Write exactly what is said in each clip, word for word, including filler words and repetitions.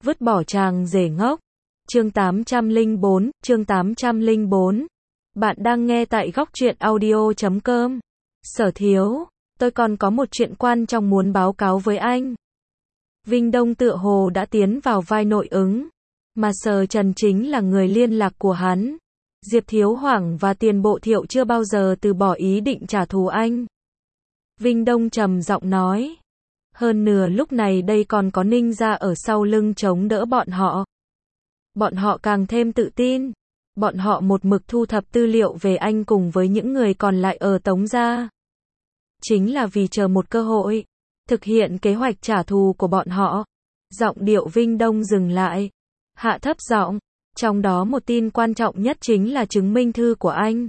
vứt bỏ chàng rể ngốc. Chương tám trăm lẻ bốn, chương tám trăm lẻ bốn. Bạn đang nghe tại góc truyện audio chấm com. Sở Thiếu, tôi còn có một chuyện quan trọng muốn báo cáo với anh. Vinh Đông tựa hồ đã tiến vào vai nội ứng, mà Sở Trần chính là người liên lạc của hắn. Diệp Thiếu Hoảng và Tiền Bộ Thiệu chưa bao giờ từ bỏ ý định trả thù anh. Vinh Đông trầm giọng nói. Hơn nửa lúc này đây còn có Ninh gia ở sau lưng chống đỡ bọn họ. Bọn họ càng thêm tự tin. Bọn họ một mực thu thập tư liệu về anh cùng với những người còn lại ở Tống gia. Chính là vì chờ một cơ hội, thực hiện kế hoạch trả thù của bọn họ. Giọng điệu Vinh Đông dừng lại, hạ thấp giọng, trong đó một tin quan trọng nhất chính là chứng minh thư của anh.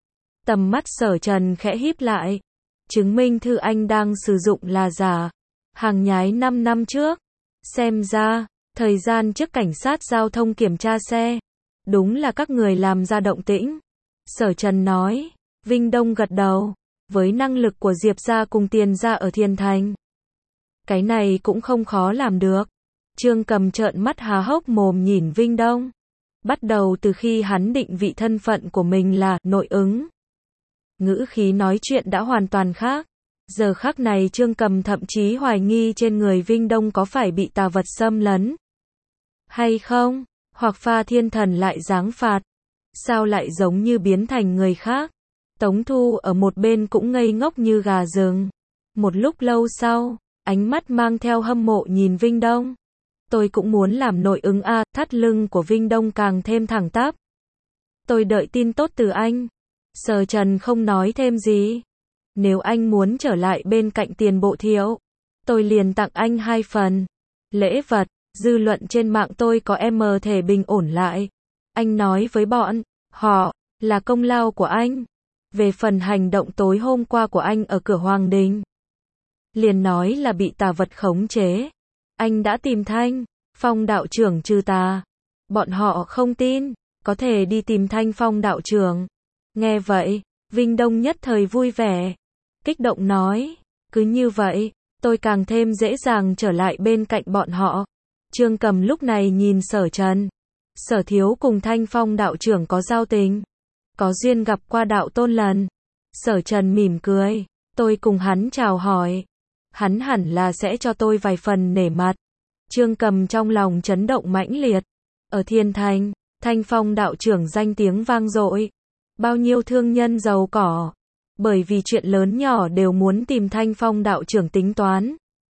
Tầm mắt Sở Trần khẽ híp lại. Chứng minh thư anh đang sử dụng là giả, hàng nhái năm năm trước. Xem ra, thời gian trước cảnh sát giao thông kiểm tra xe, đúng là các người làm ra động tĩnh. Sở Trần nói. Vinh Đông gật đầu. Với năng lực của Diệp gia cùng Tiền gia ở Thiên Thành, cái này cũng không khó làm được. Trương Cầm trợn mắt há hốc mồm nhìn Vinh Đông. Bắt đầu từ khi hắn định vị thân phận của mình là nội ứng, ngữ khí nói chuyện đã hoàn toàn khác. Giờ khắc này Trương Cầm thậm chí hoài nghi trên người Vinh Đông có phải bị tà vật xâm lấn hay không, hoặc Pha Thiên Thần lại giáng phạt, sao lại giống như biến thành người khác. Tống Thu ở một bên cũng ngây ngốc như gà rừng. Một lúc lâu sau, ánh mắt mang theo hâm mộ nhìn Vinh Đông. Tôi cũng muốn làm nội ứng a. Thắt lưng của Vinh Đông càng thêm thẳng tắp. Tôi đợi tin tốt từ anh. Sở Trần không nói thêm gì. Nếu anh muốn trở lại bên cạnh Tiền Bộ Thiệu, tôi liền tặng anh hai phần lễ vật. Dư luận trên mạng tôi có em thể bình ổn lại. Anh nói với bọn họ là công lao của anh. Về phần hành động tối hôm qua của anh ở cửa Hoàng Đình, liền nói là bị tà vật khống chế. Anh đã tìm Thanh Phong đạo trưởng trừ tà. Bọn họ không tin, có thể đi tìm Thanh Phong đạo trưởng. Nghe vậy, Vinh Đông nhất thời vui vẻ, kích động nói, cứ như vậy, tôi càng thêm dễ dàng trở lại bên cạnh bọn họ. Trương Cầm lúc này nhìn Sở Trần. Sở Thiếu cùng Thanh Phong đạo trưởng có giao tình, có duyên gặp qua đạo tôn lần. Sở Trần mỉm cười, tôi cùng hắn chào hỏi, hắn hẳn là sẽ cho tôi vài phần nể mặt. Trương Cầm trong lòng chấn động mãnh liệt. Ở Thiên Thành, Thanh Phong đạo trưởng danh tiếng vang dội. Bao nhiêu thương nhân giàu có, bởi vì chuyện lớn nhỏ đều muốn tìm Thanh Phong đạo trưởng tính toán.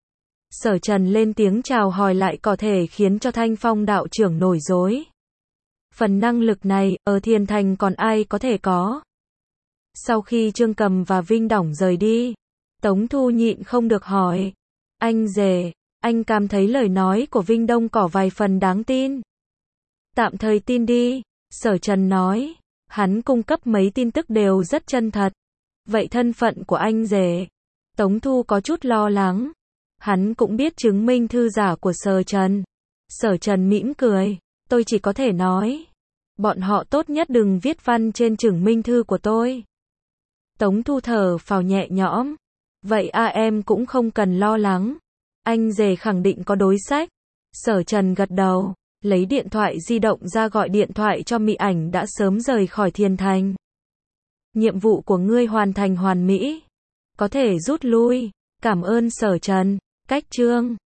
Sở Trần lên tiếng chào hỏi lại có thể khiến cho Thanh Phong đạo trưởng nổi dối. Phần năng lực này, ở Thiên Thành còn ai có thể có. Sau khi Trương Cầm và Vinh Đổng rời đi, Tống Thu nhịn không được hỏi. Anh rể, anh cảm thấy lời nói của Vinh Đông có vài phần đáng tin. Tạm thời tin đi, Sở Trần nói. Hắn cung cấp mấy tin tức đều rất chân thật. Vậy thân phận của anh rể? Tống Thu có chút lo lắng. Hắn cũng biết chứng minh thư giả của Sở Trần. Sở Trần mỉm cười. Tôi chỉ có thể nói, bọn họ tốt nhất đừng viết văn trên chứng minh thư của tôi. Tống Thu thở phào nhẹ nhõm. Vậy a em cũng không cần lo lắng. Anh rể khẳng định có đối sách. Sở Trần gật đầu, lấy điện thoại di động ra gọi điện thoại cho Mị Ảnh đã sớm rời khỏi Thiên Thành. Nhiệm vụ của ngươi hoàn thành hoàn mỹ, có thể rút lui. Cảm ơn Sở Trần. Cách chương